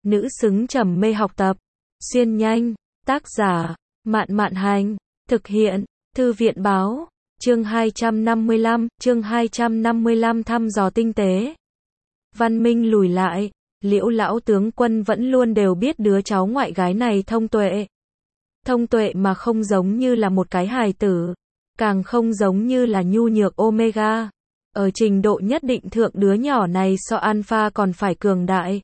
nữ xứng trầm mê học tập. Xuyên nhanh, tác giả, Mạn Mạn Hành, thực hiện, Thư viện báo, chương 255 thăm dò tinh tế. Văn Minh lùi lại, Liễu lão tướng quân vẫn luôn đều biết đứa cháu ngoại gái này thông tuệ. Thông tuệ mà không giống như là một cái hài tử, càng không giống như là nhu nhược Omega. Ở trình độ nhất định thượng đứa nhỏ này so Alpha còn phải cường đại.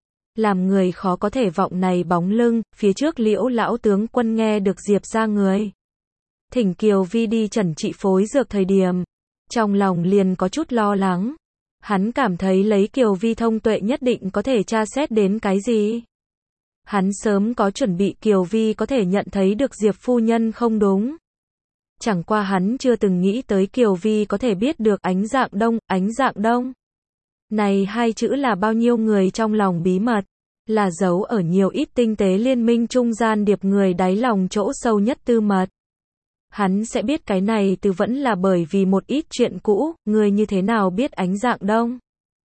Làm người khó có thể vọng này bóng lưng, phía trước Liễu lão tướng quân nghe được Diệp ra người thỉnh Kiều Vi đi chẩn trị phối dược thời điểm, trong lòng liền có chút lo lắng. Hắn cảm thấy lấy Kiều Vi thông tuệ nhất định có thể tra xét đến cái gì. Hắn sớm có chuẩn bị Kiều Vi có thể nhận thấy được Diệp phu nhân không đúng. Chẳng qua hắn chưa từng nghĩ tới Kiều Vi có thể biết được ánh dạng đông. Này hai chữ là bao nhiêu người trong lòng bí mật, là giấu ở nhiều ít tinh tế liên minh trung gian điệp người đáy lòng chỗ sâu nhất tư mật. Hắn sẽ biết cái này từ vẫn là bởi vì một ít chuyện cũ, ngươi như thế nào biết ánh dạng đông.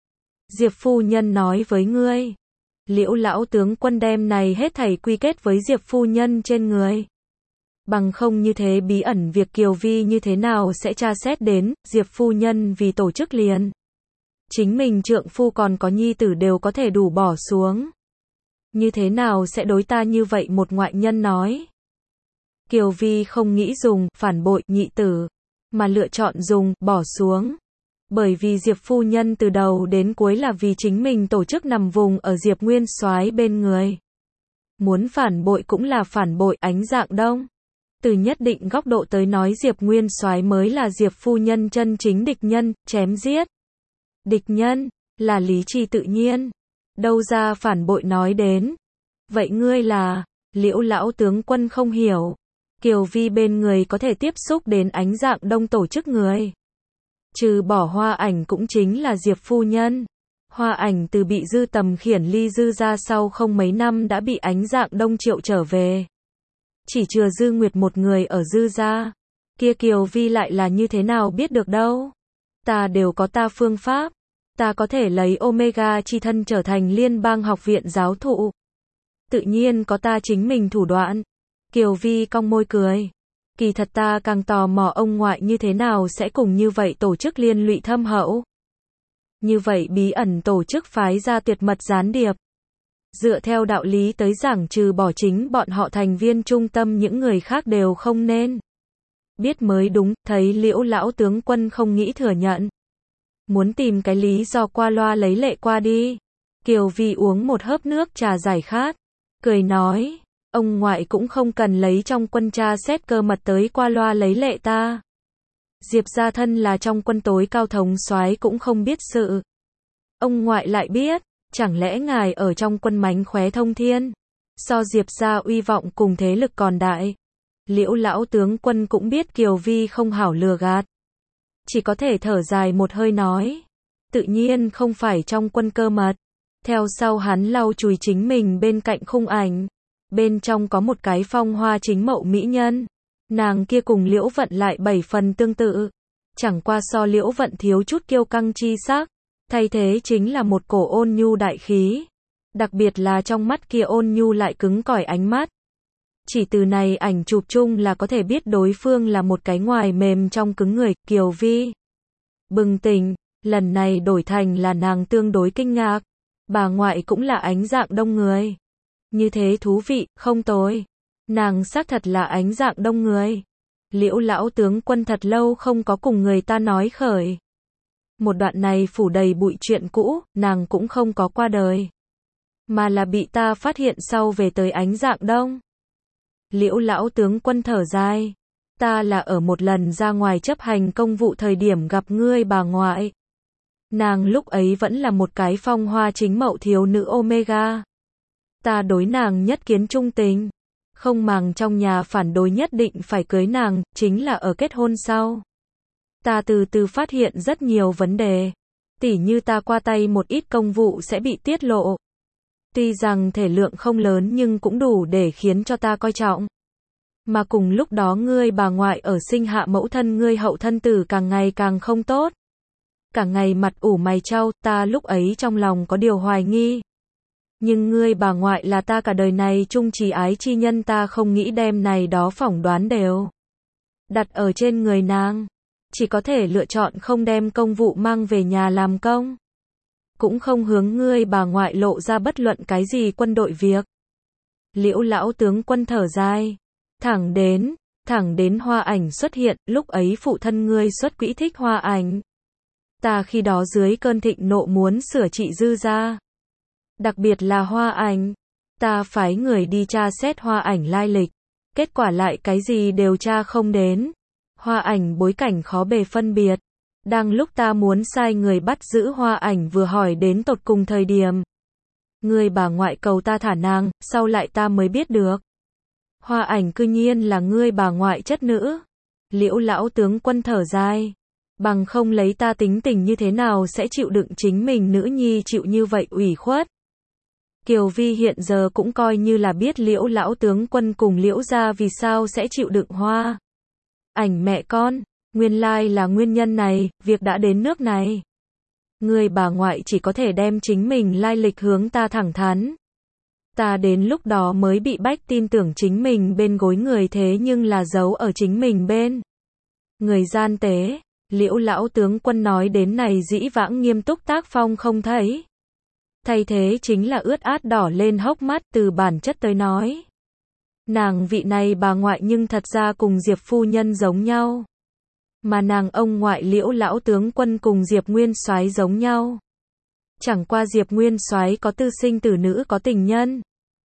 Diệp phu nhân nói với ngươi. Liễu lão tướng quân đem này hết thảy quy kết với Diệp phu nhân trên người. Bằng không như thế bí ẩn việc Kiều Vi như thế nào sẽ tra xét đến, Diệp phu nhân vì tổ chức liền. Chính mình trượng phu còn có nhi tử đều có thể đủ bỏ xuống. Như thế nào sẽ đối ta như vậy một ngoại nhân nói. Kiều Vi không nghĩ dùng phản bội nhị tử, mà lựa chọn dùng bỏ xuống. Bởi vì Diệp phu nhân từ đầu đến cuối là vì chính mình tổ chức nằm vùng ở Diệp Nguyên Soái bên người. Muốn phản bội cũng là phản bội ánh dạng đông. Từ nhất định góc độ tới nói Diệp Nguyên Soái mới là Diệp phu nhân chân chính địch nhân, chém giết. Địch nhân, là lý trí tự nhiên. Đâu ra phản bội nói đến. Vậy ngươi là, Liễu lão tướng quân không hiểu. Kiều Vi bên người có thể tiếp xúc đến ánh dạng đông tổ chức người. Trừ bỏ Hoa Ảnh cũng chính là Diệp phu nhân. Hoa Ảnh từ bị Dư Tầm khiển ly Dư ra sau không mấy năm đã bị ánh dạng đông triệu trở về. Chỉ chừa Dư Nguyệt một người ở Dư ra. Kia Kiều Vi lại là như thế nào biết được đâu. Ta đều có ta phương pháp. Ta có thể lấy Omega chi thân trở thành liên bang học viện giáo thụ. Tự nhiên có ta chính mình thủ đoạn. Kiều Vi cong môi cười. Kỳ thật ta càng tò mò ông ngoại như thế nào sẽ cùng như vậy tổ chức liên lụy thâm hậu. Như vậy bí ẩn tổ chức phái ra tuyệt mật gián điệp. Dựa theo đạo lý tới giảng trừ bỏ chính bọn họ thành viên trung tâm những người khác đều không nên biết mới đúng, thấy Liễu lão tướng quân không nghĩ thừa nhận. Muốn tìm cái lý do qua loa lấy lệ qua đi. Kiều Vi uống một hớp nước trà giải khát, cười nói, ông ngoại cũng không cần lấy trong quân tra xét cơ mật tới qua loa lấy lệ ta. Diệp gia thân là trong quân tối cao thống soái cũng không biết sự. Ông ngoại lại biết, chẳng lẽ ngài ở trong quân mánh khóe thông thiên. So Diệp gia uy vọng cùng thế lực còn đại. Liễu lão tướng quân cũng biết Kiều Vi không hảo lừa gạt. Chỉ có thể thở dài một hơi nói. Tự nhiên không phải trong quân cơ mật. Theo sau hắn lau chùi chính mình bên cạnh khung ảnh. Bên trong có một cái phong hoa chính mậu mỹ nhân. Nàng kia cùng Liễu Vận lại 7 phần tương tự. Chẳng qua so Liễu Vận thiếu chút kiêu căng chi sắc. Thay thế chính là một cổ ôn nhu đại khí. Đặc biệt là trong mắt kia ôn nhu lại cứng cỏi ánh mắt. Chỉ từ này ảnh chụp chung là có thể biết đối phương là một cái ngoài mềm trong cứng người. Kiều Vi bừng tỉnh, lần này đổi thành là nàng tương đối kinh ngạc. Bà ngoại cũng là ánh dạng đông người. Như thế thú vị, không tồi. Nàng xác thật là ánh dạng đông người. Liễu lão tướng quân thật lâu không có cùng người ta nói khởi. Một đoạn này phủ đầy bụi chuyện cũ, nàng cũng không có qua đời. Mà là bị ta phát hiện sau về tới ánh dạng đông. Liễu lão tướng quân thở dài. Ta là ở một lần ra ngoài chấp hành công vụ thời điểm gặp ngươi bà ngoại. Nàng lúc ấy vẫn là một cái phong hoa chính mậu thiếu nữ Omega. Ta đối nàng nhất kiến trung tình. Không màng trong nhà phản đối nhất định phải cưới nàng, chính là ở kết hôn sau. Ta từ từ phát hiện rất nhiều vấn đề. Tỉ như ta qua tay một ít công vụ sẽ bị tiết lộ. Tuy rằng thể lượng không lớn nhưng cũng đủ để khiến cho ta coi trọng. Mà cùng lúc đó ngươi bà ngoại ở sinh hạ mẫu thân ngươi hậu thân tử càng ngày càng không tốt. Cả ngày mặt ủ mày trao, ta lúc ấy trong lòng có điều hoài nghi. Nhưng ngươi bà ngoại là ta cả đời này chung chỉ ái chi nhân, ta không nghĩ đem này đó phỏng đoán đều đặt ở trên người nàng. Chỉ có thể lựa chọn không đem công vụ mang về nhà làm công. Cũng không hướng ngươi bà ngoại lộ ra bất luận cái gì quân đội việc. Liễu lão tướng quân thở dài. Thẳng đến Hoa Ảnh xuất hiện, lúc ấy phụ thân ngươi xuất quỹ thích Hoa Ảnh. Ta khi đó dưới cơn thịnh nộ muốn sửa trị Dư gia. Đặc biệt là Hoa Ảnh. Ta phái người đi tra xét Hoa Ảnh lai lịch. Kết quả lại cái gì đều tra không đến. Hoa Ảnh bối cảnh khó bề phân biệt. Đang lúc ta muốn sai người bắt giữ Hoa Ảnh vừa hỏi đến tột cùng thời điểm. Người bà ngoại cầu ta thả nàng, sau lại ta mới biết được. Hoa Ảnh cư nhiên là ngươi bà ngoại chất nữ. Liễu lão tướng quân thở dài. Bằng không lấy ta tính tình như thế nào sẽ chịu đựng chính mình nữ nhi chịu như vậy ủy khuất. Kiều Vi hiện giờ cũng coi như là biết Liễu lão tướng quân cùng Liễu gia vì sao sẽ chịu đựng Hoa Ảnh mẹ con. Nguyên lai là nguyên nhân này, việc đã đến nước này. Người bà ngoại chỉ có thể đem chính mình lai lịch hướng ta thẳng thắn. Ta đến lúc đó mới bị bách tin tưởng chính mình bên gối người, thế nhưng là giấu ở chính mình bên người gian tế. Liễu lão tướng quân nói đến này dĩ vãng nghiêm túc tác phong không thấy. Thay thế chính là ướt át đỏ lên hốc mắt. Từ bản chất tới nói, nàng vị này bà ngoại nhưng thật ra cùng Diệp phu nhân giống nhau. Mà nàng ông ngoại Liễu lão tướng quân cùng Diệp Nguyên Soái giống nhau. Chẳng qua Diệp Nguyên Soái có tư sinh tử nữ có tình nhân.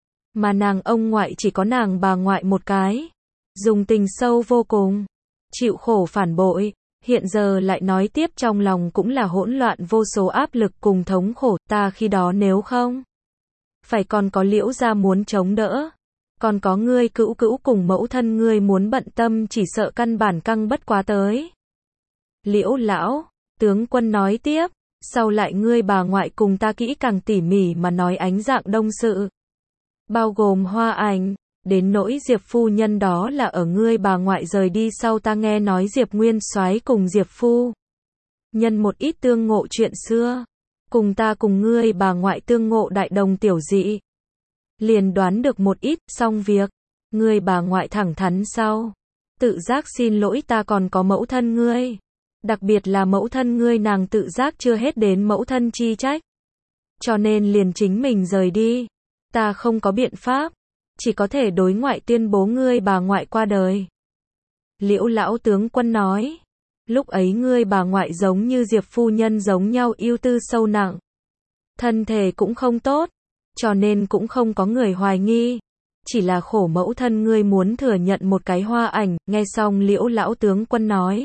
Mà nàng ông ngoại chỉ có nàng bà ngoại một cái. Dùng tình sâu vô cùng. Chịu khổ phản bội. Hiện giờ lại nói tiếp trong lòng cũng là hỗn loạn vô số áp lực cùng thống khổ. Ta khi đó nếu không phải còn có Liễu gia muốn chống đỡ. Còn có ngươi cữu cữu cùng mẫu thân ngươi muốn bận tâm, chỉ sợ căn bản căng bất quá tới. Liễu lão tướng quân nói tiếp. Sau lại ngươi bà ngoại cùng ta kỹ càng tỉ mỉ mà nói Ánh Dạng Đông sự. Bao gồm Hoa Ảnh. Đến nỗi Diệp phu nhân đó là ở ngươi bà ngoại rời đi sau ta nghe nói Diệp Nguyên Soái cùng Diệp phu nhân một ít tương ngộ chuyện xưa. Cùng ta cùng ngươi bà ngoại tương ngộ đại đồng tiểu dị. Liền đoán được một ít, xong việc. Ngươi bà ngoại thẳng thắn sau. Tự giác xin lỗi ta còn có mẫu thân ngươi. Đặc biệt là mẫu thân ngươi, nàng tự giác chưa hết đến mẫu thân chi trách. Cho nên liền chính mình rời đi. Ta không có biện pháp. Chỉ có thể đối ngoại tuyên bố ngươi bà ngoại qua đời. Liễu lão tướng quân nói. Lúc ấy ngươi bà ngoại giống như Diệp phu nhân giống nhau ưu tư sâu nặng. Thân thể cũng không tốt. Cho nên cũng không có người hoài nghi. Chỉ là khổ mẫu thân ngươi muốn thừa nhận một cái Hoa Ảnh. Nghe xong Liễu lão tướng quân nói.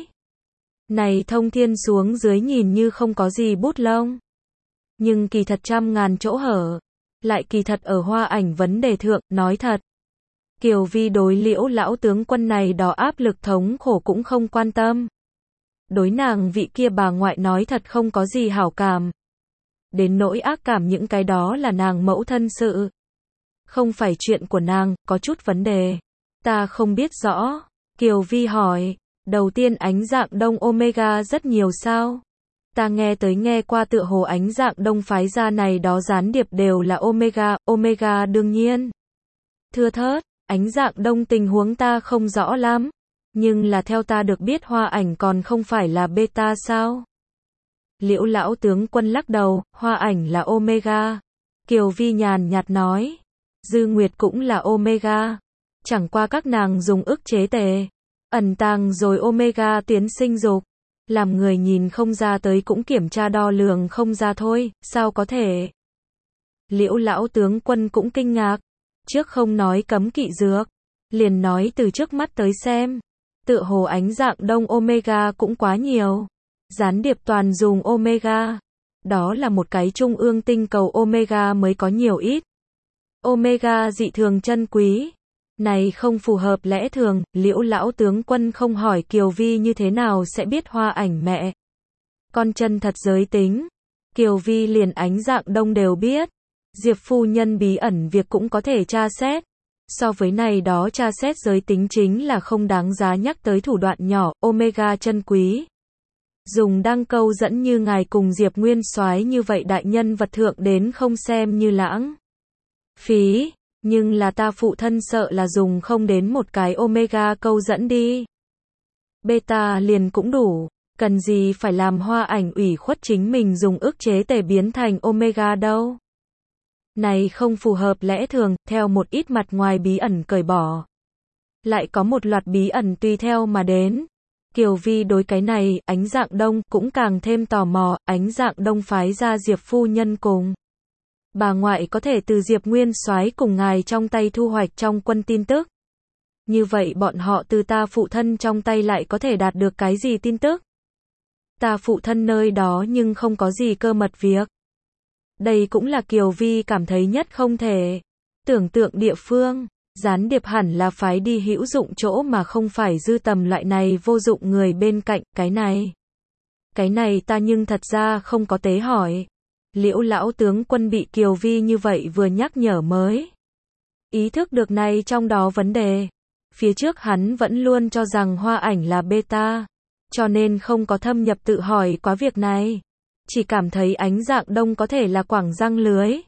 Này thông thiên xuống dưới nhìn như không có gì bút lông. Nhưng kỳ thật trăm ngàn chỗ hở. Lại kỳ thật ở Hoa Ảnh vấn đề thượng, nói thật. Kiều Vi đối Liễu lão tướng quân này đó áp lực thống khổ cũng không quan tâm. Đối nàng vị kia bà ngoại nói thật không có gì hảo cảm. Đến nỗi ác cảm những cái đó là nàng mẫu thân sự. Không phải chuyện của nàng, có chút vấn đề. Ta không biết rõ. Kiều Vi hỏi. Đầu tiên Ánh Dạng Đông Omega rất nhiều sao? Ta nghe qua tựa hồ Ánh Dạng Đông phái ra này đó gián điệp đều là Omega đương nhiên. Thưa thớt, Ánh Dạng Đông tình huống ta không rõ lắm. Nhưng là theo ta được biết Hoa Ảnh còn không phải là beta sao? Liễu lão tướng quân lắc đầu, Hoa Ảnh là Omega. Kiều Vi nhàn nhạt nói. Dư Nguyệt cũng là Omega. Chẳng qua các nàng dùng ức chế tề. Ẩn tàng rồi Omega tiến sinh dục. Làm người nhìn không ra tới cũng kiểm tra đo lường không ra thôi, sao có thể? Liễu lão tướng quân cũng kinh ngạc. Trước không nói cấm kỵ dược. Liền nói từ trước mắt tới xem. Tựa hồ Ánh Dạng Đông Omega cũng quá nhiều. Gián điệp toàn dùng Omega. Đó là một cái trung ương tinh cầu Omega mới có nhiều ít. Omega dị thường chân quý. Này không phù hợp lẽ thường. Liễu lão tướng quân không hỏi Kiều Vi như thế nào sẽ biết Hoa Ảnh mẹ con chân thật giới tính. Kiều Vi liền Ánh Dạng Đông đều biết. Diệp phu nhân bí ẩn việc cũng có thể tra xét. So với này đó tra xét giới tính chính là không đáng giá nhắc tới thủ đoạn nhỏ. Omega chân quý. Dùng đăng câu dẫn như ngài cùng Diệp Nguyên Soái như vậy đại nhân vật thượng đến không xem như lãng. Phí, nhưng là ta phụ thân sợ là dùng không đến một cái omega câu dẫn đi. Beta liền cũng đủ, cần gì phải làm Hoa Ảnh ủy khuất chính mình dùng ức chế tề biến thành omega đâu. Này không phù hợp lẽ thường, theo một ít mặt ngoài bí ẩn cởi bỏ. Lại có một loạt bí ẩn tùy theo mà đến. Kiều Vi đối cái này, Ánh Dạng Đông cũng càng thêm tò mò, Ánh Dạng Đông phái ra Diệp phu nhân cùng bà ngoại có thể từ Diệp Nguyên Soái cùng ngài trong tay thu hoạch trong quân tin tức. Như vậy bọn họ từ ta phụ thân trong tay lại có thể đạt được cái gì tin tức? Ta phụ thân nơi đó nhưng không có gì cơ mật việc. Đây cũng là Kiều Vi cảm thấy nhất không thể tưởng tượng địa phương. Gián điệp hẳn là phái đi hữu dụng chỗ mà không phải Dư Tầm loại này vô dụng người bên cạnh, cái này ta nhưng thật ra không có tế hỏi. Liễu lão tướng quân bị Kiều Vi như vậy vừa nhắc nhở mới ý thức được này trong đó vấn đề. Phía trước hắn vẫn luôn cho rằng Hoa Ảnh là beta, cho nên không có thâm nhập tự hỏi quá việc này. Chỉ cảm thấy Ánh Dạng Đông có thể là quảng răng lưới.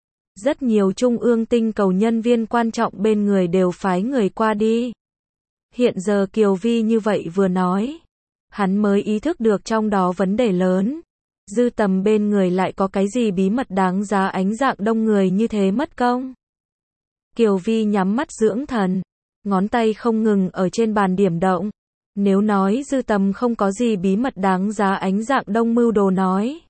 Rất nhiều trung ương tinh cầu nhân viên quan trọng bên người đều phái người qua đi. Hiện giờ Kiều Vi như vậy vừa nói, hắn mới ý thức được trong đó vấn đề lớn. Dư Tầm bên người lại có cái gì bí mật đáng giá Ánh Dạng Đông người như thế mất công. Kiều Vi nhắm mắt dưỡng thần, ngón tay không ngừng ở trên bàn điểm động. Nếu nói Dư Tầm không có gì bí mật đáng giá Ánh Dạng Đông mưu đồ nói,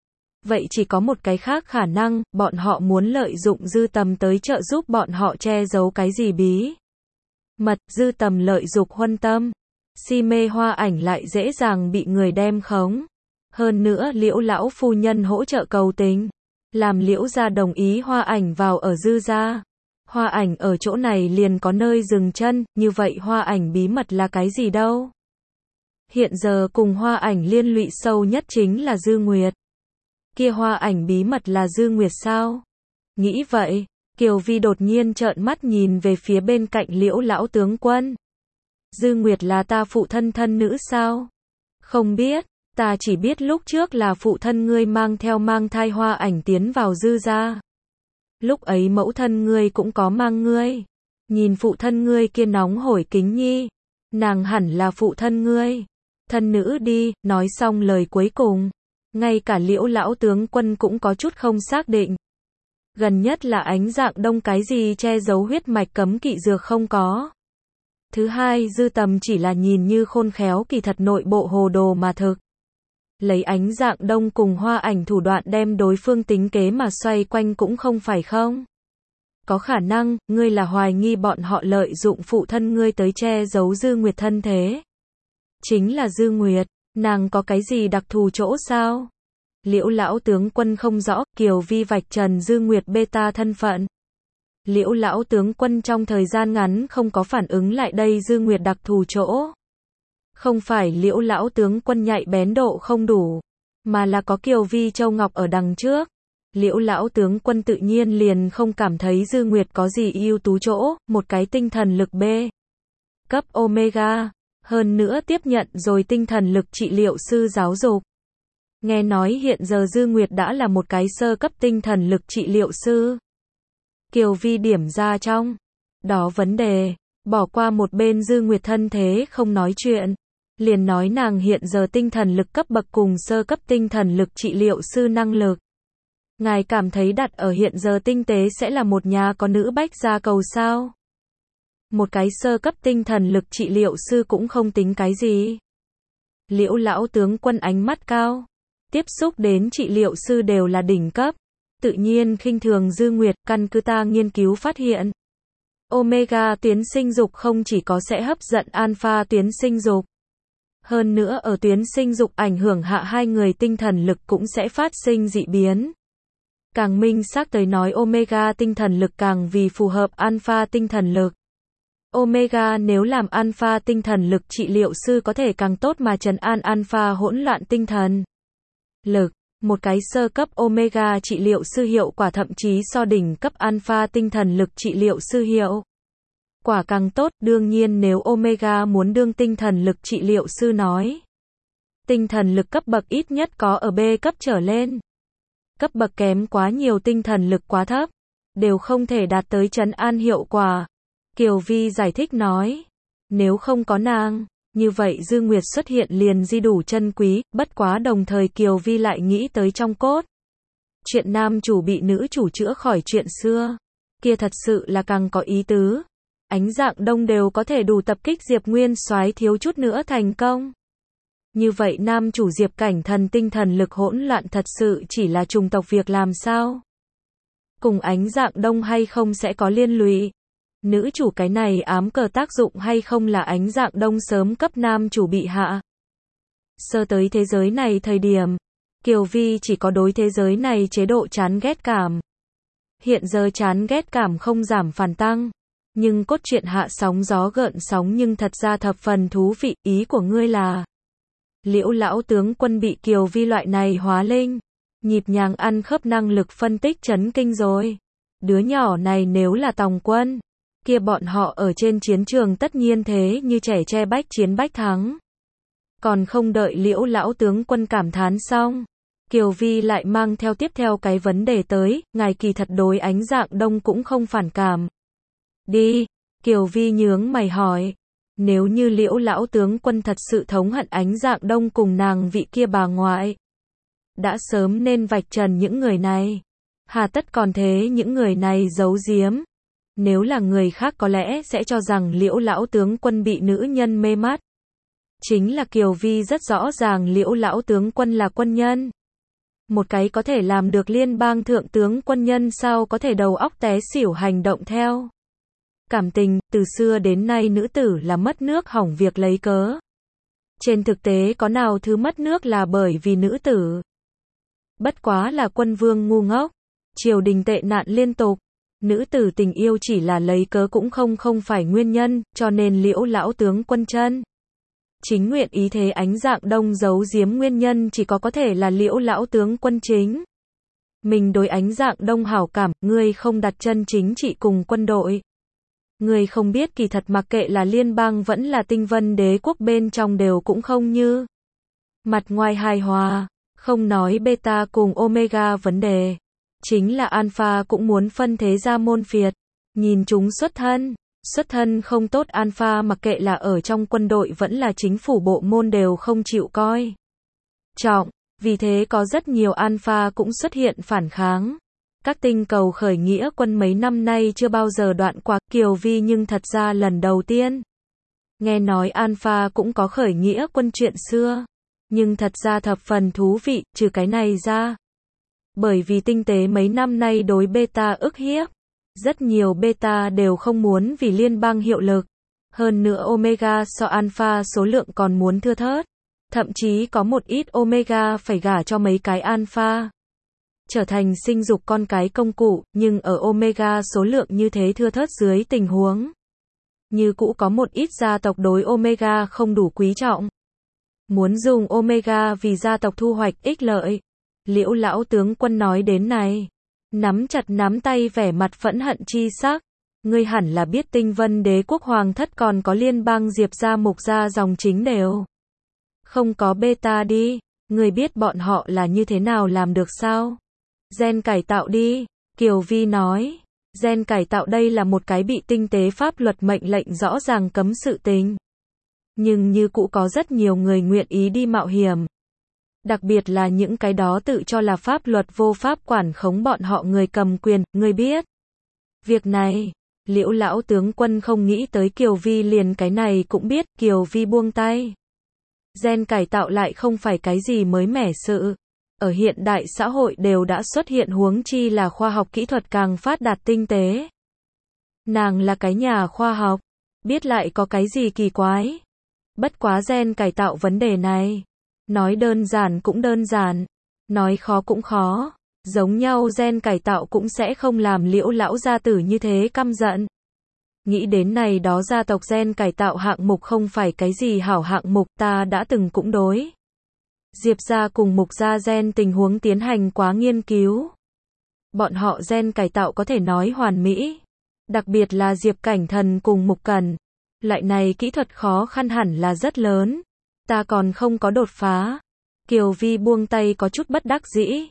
vậy chỉ có một cái khác khả năng, bọn họ muốn lợi dụng Dư Tầm tới trợ giúp bọn họ che giấu cái gì bí mật. Dư Tầm lợi dục huân tâm, si mê Hoa Ảnh lại dễ dàng bị người đem khống. Hơn nữa Liễu lão phu nhân hỗ trợ cầu tình, làm Liễu gia đồng ý Hoa Ảnh vào ở Dư gia. Hoa Ảnh ở chỗ này liền có nơi dừng chân, như vậy Hoa Ảnh bí mật là cái gì đâu? Hiện giờ cùng Hoa Ảnh liên lụy sâu nhất chính là Dư Nguyệt. Kia Hoa Ảnh bí mật là Dư Nguyệt sao? Nghĩ vậy, Kiều Vi đột nhiên trợn mắt nhìn về phía bên cạnh Liễu lão tướng quân. Dư Nguyệt là ta phụ thân thân nữ sao? Không biết, ta chỉ biết lúc trước là phụ thân ngươi mang thai Hoa Ảnh tiến vào Dư gia. Lúc ấy mẫu thân ngươi cũng có mang ngươi. Nhìn phụ thân ngươi kia nóng hổi kính nhi, nàng hẳn là phụ thân ngươi thân nữ đi. Nói xong lời cuối cùng, ngay cả Liễu lão tướng quân cũng có chút không xác định. Gần nhất là Ánh Dạng Đông cái gì che giấu huyết mạch cấm kỵ dược không có. Thứ hai, Dư Tầm chỉ là nhìn như khôn khéo kỳ thật nội bộ hồ đồ mà thực. Lấy Ánh Dạng Đông cùng Hoa Ảnh thủ đoạn đem đối phương tính kế mà xoay quanh cũng không phải không? Có khả năng, ngươi là hoài nghi bọn họ lợi dụng phụ thân ngươi tới che giấu Dư Nguyệt thân thế. Chính là Dư Nguyệt, nàng có cái gì đặc thù chỗ sao? Liễu lão tướng quân không rõ. Kiều Vi vạch trần Dư Nguyệt beta thân phận. Liễu lão tướng quân trong thời gian ngắn không có phản ứng lại đây Dư Nguyệt đặc thù chỗ. Không phải Liễu lão tướng quân nhạy bén độ không đủ, mà là có Kiều Vi châu ngọc ở đằng trước. Liễu lão tướng quân tự nhiên liền không cảm thấy Dư Nguyệt có gì ưu tú chỗ, một cái tinh thần lực B cấp omega, hơn nữa tiếp nhận rồi tinh thần lực trị liệu sư giáo dục. Nghe nói hiện giờ Dư Nguyệt đã là một cái sơ cấp tinh thần lực trị liệu sư. Kiều Vi điểm ra trong đó vấn đề, bỏ qua một bên Dư Nguyệt thân thế không nói chuyện, liền nói nàng hiện giờ tinh thần lực cấp bậc cùng sơ cấp tinh thần lực trị liệu sư năng lực. Ngài cảm thấy đặt ở hiện giờ tinh tế sẽ là một nhà có nữ bách gia cầu sao? Một cái sơ cấp tinh thần lực trị liệu sư cũng không tính cái gì. Liễu lão tướng quân ánh mắt cao, tiếp xúc đến trị liệu sư đều là đỉnh cấp, tự nhiên khinh thường Dư Nguyệt. Căn cứ ta nghiên cứu phát hiện, omega tuyến sinh dục không chỉ có sẽ hấp dẫn alpha tuyến sinh dục, hơn nữa ở tuyến sinh dục ảnh hưởng hạ hai người tinh thần lực cũng sẽ phát sinh dị biến. Càng minh xác tới nói omega tinh thần lực càng vì phù hợp alpha tinh thần lực. Omega nếu làm alpha tinh thần lực trị liệu sư có thể càng tốt mà trấn an alpha hỗn loạn tinh thần lực. Một cái sơ cấp omega trị liệu sư hiệu quả thậm chí so đỉnh cấp alpha tinh thần lực trị liệu sư hiệu quả càng tốt. Đương nhiên nếu omega muốn đương tinh thần lực trị liệu sư nói, tinh thần lực cấp bậc ít nhất có ở B cấp trở lên. Cấp bậc kém quá nhiều tinh thần lực quá thấp. đều không thể đạt tới trấn an hiệu quả. Kiều Vi giải thích nói, nếu không có nàng, như vậy Dư Nguyệt xuất hiện liền di đủ chân quý, bất quá đồng thời Kiều Vi lại nghĩ tới trong cốt. Chuyện nam chủ bị nữ chủ chữa khỏi chuyện xưa, kia thật sự là càng có ý tứ. Ánh Dạng Đông đều có thể đủ tập kích Diệp Nguyên Soái thiếu chút nữa thành công. Như vậy nam chủ Diệp Cảnh Thần tinh thần lực hỗn loạn thật sự chỉ là trùng tộc việc làm sao? Cùng Ánh Dạng Đông hay không sẽ có liên lụy? Nữ chủ cái này ám cờ tác dụng hay không là Ánh Dạng Đông sớm cấp nam chủ bị hạ? Sơ tới thế giới này thời điểm, Kiều Vi chỉ có đối thế giới này chế độ chán ghét cảm. Hiện giờ chán ghét cảm không giảm phản tăng. Nhưng cốt truyện hạ sóng gió gợn sóng nhưng thật ra thập phần thú vị, ý của ngươi là Liễu lão tướng quân bị Kiều Vi loại này hóa linh, nhịp nhàng ăn khớp năng lực phân tích chấn kinh rồi. Đứa nhỏ này nếu là Tòng Quân, kia bọn họ ở trên chiến trường tất nhiên thế như trẻ tre bách chiến bách thắng. Còn không đợi Liễu lão tướng quân cảm thán xong, Kiều Vi lại mang theo tiếp theo cái vấn đề tới, ngài kỳ thật đối Ánh Dạng Đông cũng không phản cảm. Đi, Kiều Vi nhướng mày hỏi, nếu như Liễu lão tướng quân thật sự thống hận Ánh Dạng Đông cùng nàng vị kia bà ngoại, đã sớm nên vạch trần những người này. Hà tất còn thế những người này giấu giếm. Nếu là người khác có lẽ sẽ cho rằng Liễu lão tướng quân bị nữ nhân mê mắt. Chính là Kiều Vi rất rõ ràng Liễu lão tướng quân là quân nhân. Một cái có thể làm được liên bang thượng tướng quân nhân sao có thể đầu óc té xỉu hành động theo cảm tình, từ xưa đến nay nữ tử là mất nước hỏng việc lấy cớ. Trên thực tế có nào thứ mất nước là bởi vì nữ tử. Bất quá là quân vương ngu ngốc, triều đình tệ nạn liên tục, nữ tử tình yêu chỉ là lấy cớ cũng không phải nguyên nhân, cho nên Liễu lão tướng quân chân chính nguyện ý thế Ánh Dạng Đông giấu giếm nguyên nhân chỉ có thể là Liễu lão tướng quân chính mình đối Ánh Dạng Đông hảo cảm, ngươi không đặt chân chính trị cùng quân đội. Người không biết kỳ thật mặc kệ là liên bang vẫn là tinh vân đế quốc bên trong đều cũng không như mặt ngoài hài hòa, không nói beta cùng omega vấn đề. Chính là alpha cũng muốn phân thế ra môn phiệt, nhìn chúng xuất thân không tốt alpha mặc kệ là ở trong quân đội vẫn là chính phủ bộ môn đều không chịu coi trọng, vì thế có rất nhiều alpha cũng xuất hiện phản kháng. Các tinh cầu khởi nghĩa quân mấy năm nay chưa bao giờ đoạn qua, Kiều Vi nhưng thật ra lần đầu tiên nghe nói Alpha cũng có khởi nghĩa quân chuyện xưa, nhưng thật ra thập phần thú vị, trừ cái này ra. Bởi vì tinh tế mấy năm nay đối beta ức hiếp, rất nhiều beta đều không muốn vì liên bang hiệu lực, hơn nữa omega so Alpha số lượng còn muốn thưa thớt, thậm chí có một ít omega phải gả cho mấy cái Alpha. Trở thành sinh dục con cái công cụ, nhưng ở omega số lượng như thế thưa thớt dưới tình huống. Như cũ có một ít gia tộc đối omega không đủ quý trọng. Muốn dùng omega vì gia tộc thu hoạch ích lợi. Liễu lão tướng quân nói đến này, nắm chặt nắm tay vẻ mặt phẫn hận chi sắc. Ngươi hẳn là biết tinh vân đế quốc hoàng thất còn có liên bang Diệp gia Mục gia dòng chính đều không có beta đi. Ngươi biết bọn họ là như thế nào làm được sao? Gen cải tạo đi, Kiều Vi nói. Gen cải tạo đây là một cái bị tinh tế pháp luật mệnh lệnh rõ ràng cấm sự tình. Nhưng như cũ có rất nhiều người nguyện ý đi mạo hiểm. Đặc biệt là những cái đó tự cho là pháp luật vô pháp quản khống bọn họ người cầm quyền, ngươi biết. Việc này, Liễu lão tướng quân không nghĩ tới Kiều Vi liền cái này cũng biết, Kiều Vi buông tay. Gen cải tạo lại không phải cái gì mới mẻ sự. Ở hiện đại xã hội đều đã xuất hiện huống chi là khoa học kỹ thuật càng phát đạt tinh tế. Nàng là cái nhà khoa học, biết lại có cái gì kỳ quái. Bất quá gen cải tạo vấn đề này, nói đơn giản cũng đơn giản, nói khó cũng khó, giống nhau gen cải tạo cũng sẽ không làm Liễu lão gia tử như thế căm giận. Nghĩ đến này đó gia tộc gen cải tạo hạng mục không phải cái gì hảo hạng mục, ta đã từng cũng đối Diệp gia cùng Mục gia gen tình huống tiến hành quá nghiên cứu. Bọn họ gen cải tạo có thể nói hoàn mỹ. Đặc biệt là Diệp Cảnh Thần cùng Mục Cần. Loại này kỹ thuật khó khăn hẳn là rất lớn. Ta còn không có đột phá. Kiều Vi buông tay có chút bất đắc dĩ.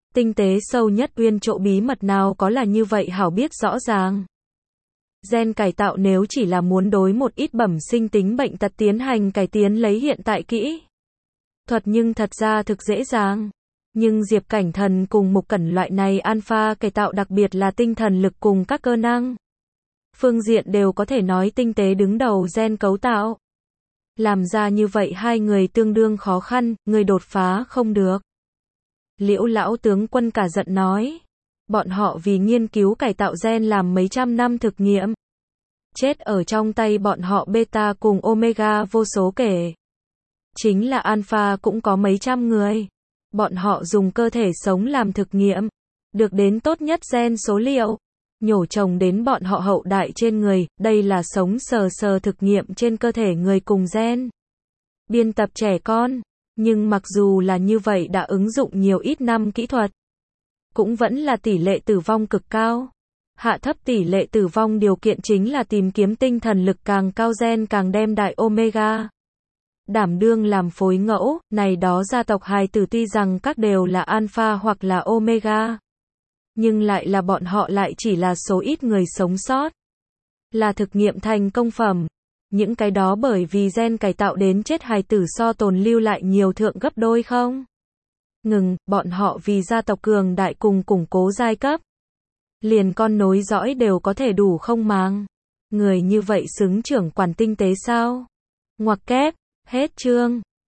Tinh tế sâu nhất uyên chỗ bí mật nào có là như vậy hảo biết rõ ràng. Gen cải tạo nếu chỉ là muốn đối một ít bẩm sinh tính bệnh tật tiến hành cải tiến lấy hiện tại kỹ thuật nhưng thật ra thực dễ dàng. Nhưng Diệp Cảnh Thần cùng Mục Cẩn loại này alpha cải tạo đặc biệt là tinh thần lực cùng các cơ năng phương diện đều có thể nói tinh tế đứng đầu gen cấu tạo. Làm ra như vậy hai người tương đương khó khăn, người đột phá không được. Liễu lão tướng quân cả giận nói. Bọn họ vì nghiên cứu cải tạo gen làm mấy trăm năm thực nghiệm. Chết ở trong tay bọn họ beta cùng omega vô số kể. Chính là alpha cũng có mấy trăm người. Bọn họ dùng cơ thể sống làm thực nghiệm. Được đến tốt nhất gen số liệu. Nhổ trồng đến bọn họ hậu đại trên người. Đây là sống sờ sờ thực nghiệm trên cơ thể người cùng gen. Biên tập trẻ con. Nhưng mặc dù là như vậy đã ứng dụng nhiều ít năm kỹ thuật. Cũng vẫn là tỷ lệ tử vong cực cao. Hạ thấp tỷ lệ tử vong điều kiện chính là tìm kiếm tinh thần lực càng cao gen càng đem đại omega. Đảm đương làm phối ngẫu, này đó gia tộc hài tử tuy rằng các đều là alpha hoặc là omega. Nhưng lại là bọn họ lại chỉ là số ít người sống sót. Là thực nghiệm thành công phẩm. Những cái đó bởi vì gen cải tạo đến chết hài tử so tồn lưu lại nhiều thượng gấp đôi không? Ngừng, bọn họ vì gia tộc cường đại cùng củng cố giai cấp. Liền con nối dõi đều có thể đủ không màng. Người như vậy xứng trưởng quản tinh tế sao? Ngoặc kép, hết chương.